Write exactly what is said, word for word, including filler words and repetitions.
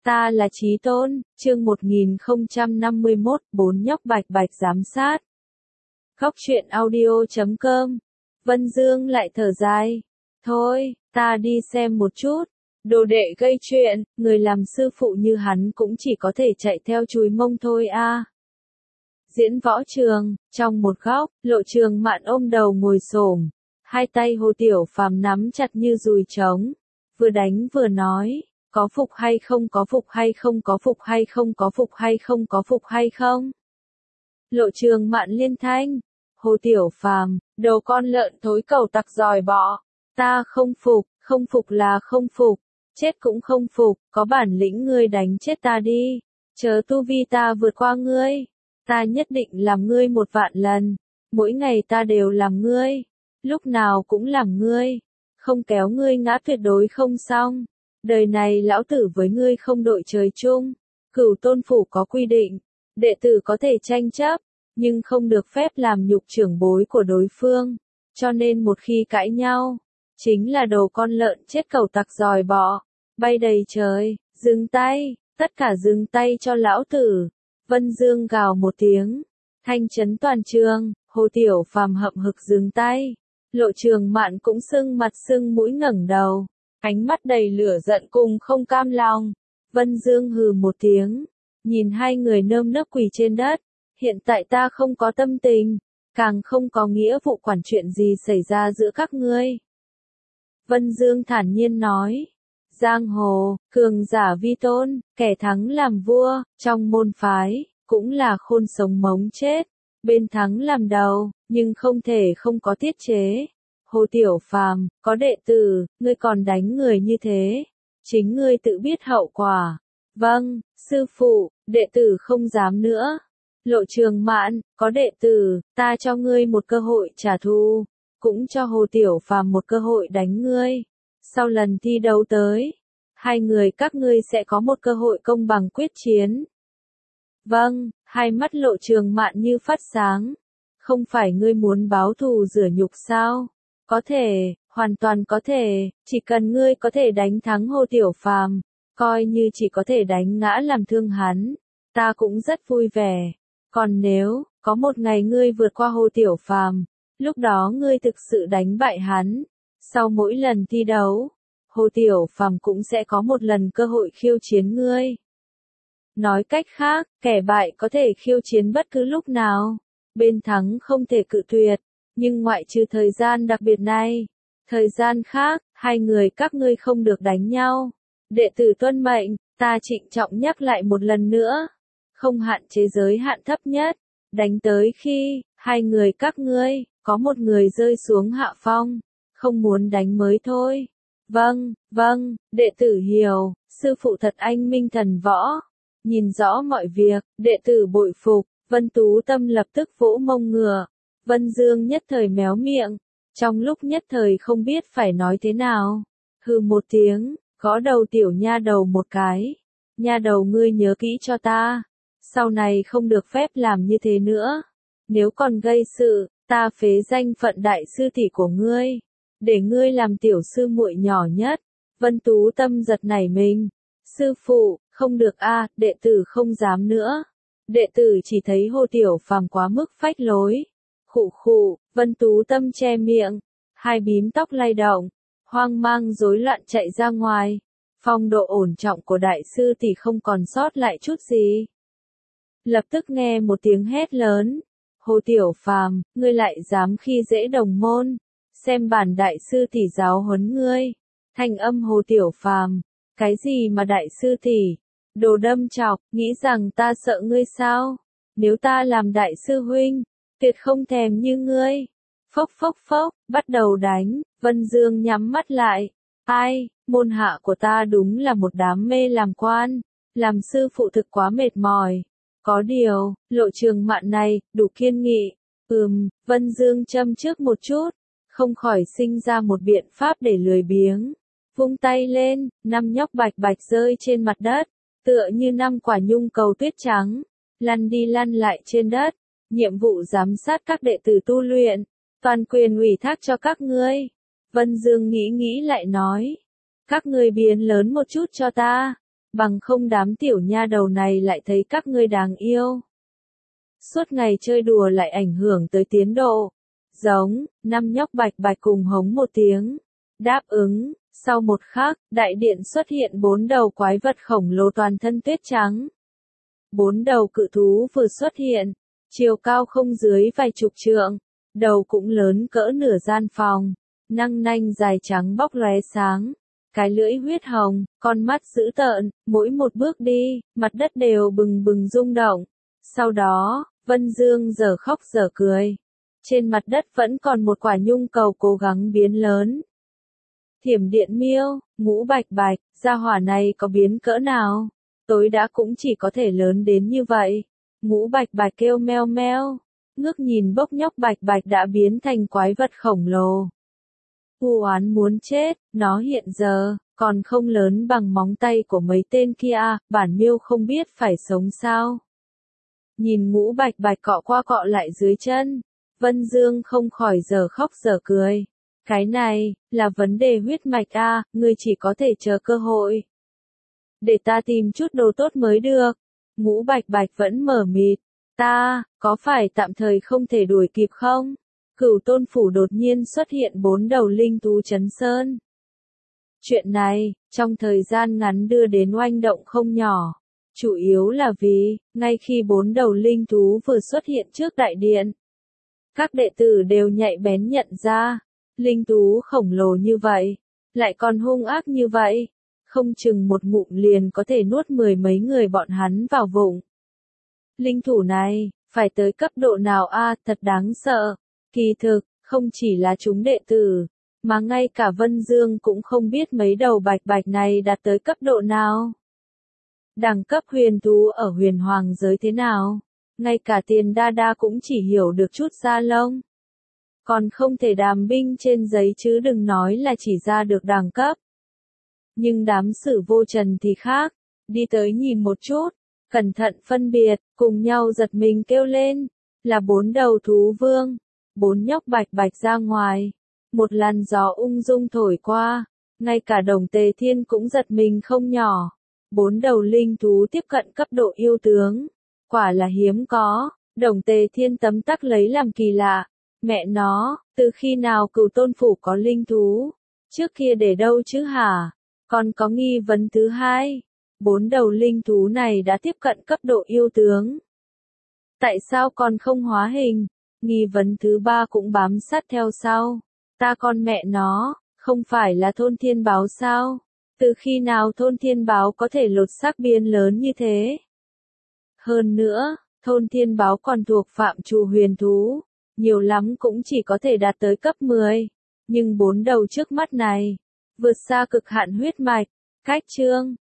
Ta là Chí Tôn, chương một nghìn không trăm năm mươi mốt, bốn nhóc bạch bạch giám sát. Góc truyện audio chấm com. Vân Dương lại thở dài. Thôi, ta đi xem một chút. Đồ đệ gây chuyện, người làm sư phụ như hắn cũng chỉ có thể chạy theo chùi mông thôi a. À. Diễn võ trường, trong một góc, Lộ Trường Mạn ôm đầu ngồi xổm, hai tay Hồ Tiểu Phàm nắm chặt như dùi trống, vừa đánh vừa nói. Có phục hay không, có phục hay không, có phục hay không, có phục hay không, có phục hay không. Lộ Trường Mạn liên thanh. Hồ Tiểu Phàm, đầu con lợn thối cầu tặc dòi bọ. Ta không phục, không phục là không phục. Chết cũng không phục, có bản lĩnh ngươi đánh chết ta đi. Chớ tu vi ta vượt qua ngươi. Ta nhất định làm ngươi một vạn lần. Mỗi ngày ta đều làm ngươi. Lúc nào cũng làm ngươi. Không kéo ngươi ngã tuyệt đối không xong. Đời này lão tử với ngươi không đội trời chung. Cửu Tôn phủ có quy định, đệ tử có thể tranh chấp, nhưng không được phép làm nhục trưởng bối của đối phương. Cho nên một khi cãi nhau, chính là đồ con lợn chết cầu tặc dòi bọ, bay đầy trời, dừng tay, tất cả dừng tay cho lão tử. Vân Dương gào một tiếng, thanh chấn toàn trường, Hồ Tiểu Phàm hậm hực dừng tay. Lộ Trường Mạn cũng sưng mặt sưng mũi ngẩng đầu. Ánh mắt đầy lửa giận cùng không cam lòng. Vân Dương hừ một tiếng, nhìn hai người nơm nớp quỳ trên đất. Hiện tại ta không có tâm tình, càng không có nghĩa vụ quản chuyện gì xảy ra giữa các ngươi. Vân Dương thản nhiên nói. Giang hồ, cường giả vi tôn, kẻ thắng làm vua, trong môn phái, cũng là khôn sống mống chết. Bên thắng làm đầu, nhưng không thể không có tiết chế. Hồ Tiểu Phàm, có đệ tử, ngươi còn đánh người như thế. Chính ngươi tự biết hậu quả. Vâng, sư phụ, đệ tử không dám nữa. Lộ Trường Mạn, có đệ tử, ta cho ngươi một cơ hội trả thù. Cũng cho Hồ Tiểu Phàm một cơ hội đánh ngươi. Sau lần thi đấu tới, hai người các ngươi sẽ có một cơ hội công bằng quyết chiến. Vâng, hai mắt Lộ Trường Mạn như phát sáng. Không phải ngươi muốn báo thù rửa nhục sao? Có thể, hoàn toàn có thể, chỉ cần ngươi có thể đánh thắng Hồ Tiểu Phàm, coi như chỉ có thể đánh ngã làm thương hắn, ta cũng rất vui vẻ. Còn nếu, có một ngày ngươi vượt qua Hồ Tiểu Phàm, lúc đó ngươi thực sự đánh bại hắn, sau mỗi lần thi đấu, Hồ Tiểu Phàm cũng sẽ có một lần cơ hội khiêu chiến ngươi. Nói cách khác, kẻ bại có thể khiêu chiến bất cứ lúc nào, bên thắng không thể cự tuyệt. Nhưng ngoại trừ thời gian đặc biệt này, thời gian khác, hai người các ngươi không được đánh nhau. Đệ tử tuân mệnh, ta trịnh trọng nhắc lại một lần nữa. Không hạn chế giới hạn thấp nhất, đánh tới khi, hai người các ngươi, có một người rơi xuống hạ phong, không muốn đánh mới thôi. Vâng, vâng, đệ tử hiểu, sư phụ thật anh minh thần võ. Nhìn rõ mọi việc, đệ tử bội phục, Vân Tú Tâm lập tức vỗ mông ngựa. Vân Dương nhất thời méo miệng, trong lúc nhất thời không biết phải nói thế nào. Hừ một tiếng, gõ đầu tiểu nha đầu một cái. Nha đầu ngươi nhớ kỹ cho ta, sau này không được phép làm như thế nữa. Nếu còn gây sự, ta phế danh phận đại sư tỷ của ngươi, để ngươi làm tiểu sư muội nhỏ nhất. Vân Tú Tâm giật nảy mình. Sư phụ, không được a, đệ tử không dám nữa. Đệ tử chỉ thấy Hồ Tiểu Phàm quá mức phách lối. Khụ khụ, Vân Tú Tâm che miệng, hai bím tóc lay động, hoang mang rối loạn chạy ra ngoài. Phong độ ổn trọng của đại sư thì không còn sót lại chút gì. Lập tức nghe một tiếng hét lớn. Hồ Tiểu Phàm, ngươi lại dám khi dễ đồng môn, xem bản đại sư tỷ giáo huấn ngươi. Thanh âm Hồ Tiểu Phàm, cái gì mà đại sư tỷ? Đồ đâm chọc, nghĩ rằng ta sợ ngươi sao? Nếu ta làm đại sư huynh, tuyệt không thèm như ngươi. Phốc phốc phốc, bắt đầu đánh. Vân Dương nhắm mắt lại. Ai, môn hạ của ta đúng là một đám mê làm quan, làm sư phụ thực quá mệt mỏi. Có điều, Lộ Trường Mạn này, đủ kiên nghị. Ừm, Vân Dương châm trước một chút, không khỏi sinh ra một biện pháp để lười biếng. Vung tay lên, năm nhóc bạch bạch rơi trên mặt đất, tựa như năm quả nhung cầu tuyết trắng, lăn đi lăn lại trên đất. Nhiệm vụ giám sát các đệ tử tu luyện, toàn quyền ủy thác cho các ngươi. Vân Dương nghĩ nghĩ lại nói. Các ngươi biến lớn một chút cho ta. bằng không đám tiểu nha đầu này lại thấy các ngươi đáng yêu. Suốt ngày chơi đùa lại ảnh hưởng tới tiến độ. Giống, năm nhóc bạch bạch cùng hống một tiếng. Đáp ứng, sau một khắc, đại điện xuất hiện bốn đầu quái vật khổng lồ toàn thân tuyết trắng. Bốn đầu cự thú vừa xuất hiện, chiều cao không dưới vài chục trượng, đầu cũng lớn cỡ nửa gian phòng, năng nanh dài trắng bóc lóe sáng, cái lưỡi huyết hồng, con mắt dữ tợn, mỗi một bước đi, mặt đất đều bừng bừng rung động. Sau đó, Vân Dương giờ khóc giờ cười. Trên mặt đất vẫn còn một quả nhung cầu cố gắng biến lớn. Thiểm điện miêu, ngũ bạch bạch, gia hỏa này có biến cỡ nào? Tối đã cũng chỉ có thể lớn đến như vậy. Ngũ bạch bạch kêu meo meo, ngước nhìn bốc nhóc bạch bạch đã biến thành quái vật khổng lồ. U oán muốn chết, nó hiện giờ, còn không lớn bằng móng tay của mấy tên kia, bản miêu không biết phải sống sao. Nhìn ngũ bạch bạch cọ qua cọ lại dưới chân, Vân Dương không khỏi giờ khóc giờ cười. Cái này, là vấn đề huyết mạch a, ngươi chỉ có thể chờ cơ hội. Để ta tìm chút đồ tốt mới được. Ngũ bạch bạch vẫn mở mịt. Ta, có phải tạm thời không thể đuổi kịp không? Cửu tôn phủ đột nhiên xuất hiện bốn đầu linh thú chấn sơn. Chuyện này, trong thời gian ngắn đưa đến oanh động không nhỏ. Chủ yếu là vì, ngay khi bốn đầu linh thú vừa xuất hiện trước đại điện, các đệ tử đều nhạy bén nhận ra, linh thú khổng lồ như vậy, lại còn hung ác như vậy, không chừng một ngụm liền có thể nuốt mười mấy người bọn hắn vào bụng. Linh thủ này, phải tới cấp độ nào a, à, thật đáng sợ. Kỳ thực, không chỉ là chúng đệ tử, mà ngay cả Vân Dương cũng không biết mấy đầu bạch bạch này đạt tới cấp độ nào. Đẳng cấp huyền thú ở huyền hoàng giới thế nào? Ngay cả Tiền Đa Đa cũng chỉ hiểu được chút da lông. Còn không thể đàm binh trên giấy chứ đừng nói là chỉ ra được đẳng cấp. Nhưng đám Sử Vô Trần thì khác, đi tới nhìn một chút, cẩn thận phân biệt, cùng nhau giật mình kêu lên, là bốn đầu thú vương, bốn nhóc bạch bạch ra ngoài, một làn gió ung dung thổi qua, ngay cả Đồng Tề Thiên cũng giật mình không nhỏ, bốn đầu linh thú tiếp cận cấp độ yêu tướng, quả là hiếm có, Đồng Tề Thiên tấm tắc lấy làm kỳ lạ, mẹ nó, từ khi nào Cửu Tôn phủ có linh thú, trước kia để đâu chứ hả? Còn có nghi vấn thứ hai, bốn đầu linh thú này đã tiếp cận cấp độ yêu tướng. Tại sao còn không hóa hình? Nghi vấn thứ ba cũng bám sát theo sau. Ta con mẹ nó, không phải là thôn thiên báo sao? Từ khi nào thôn thiên báo có thể lột xác biến lớn như thế? Hơn nữa, thôn thiên báo còn thuộc phạm trù huyền thú, nhiều lắm cũng chỉ có thể đạt tới cấp mười. Nhưng bốn đầu trước mắt này, vượt xa cực hạn huyết mạch, cách chương.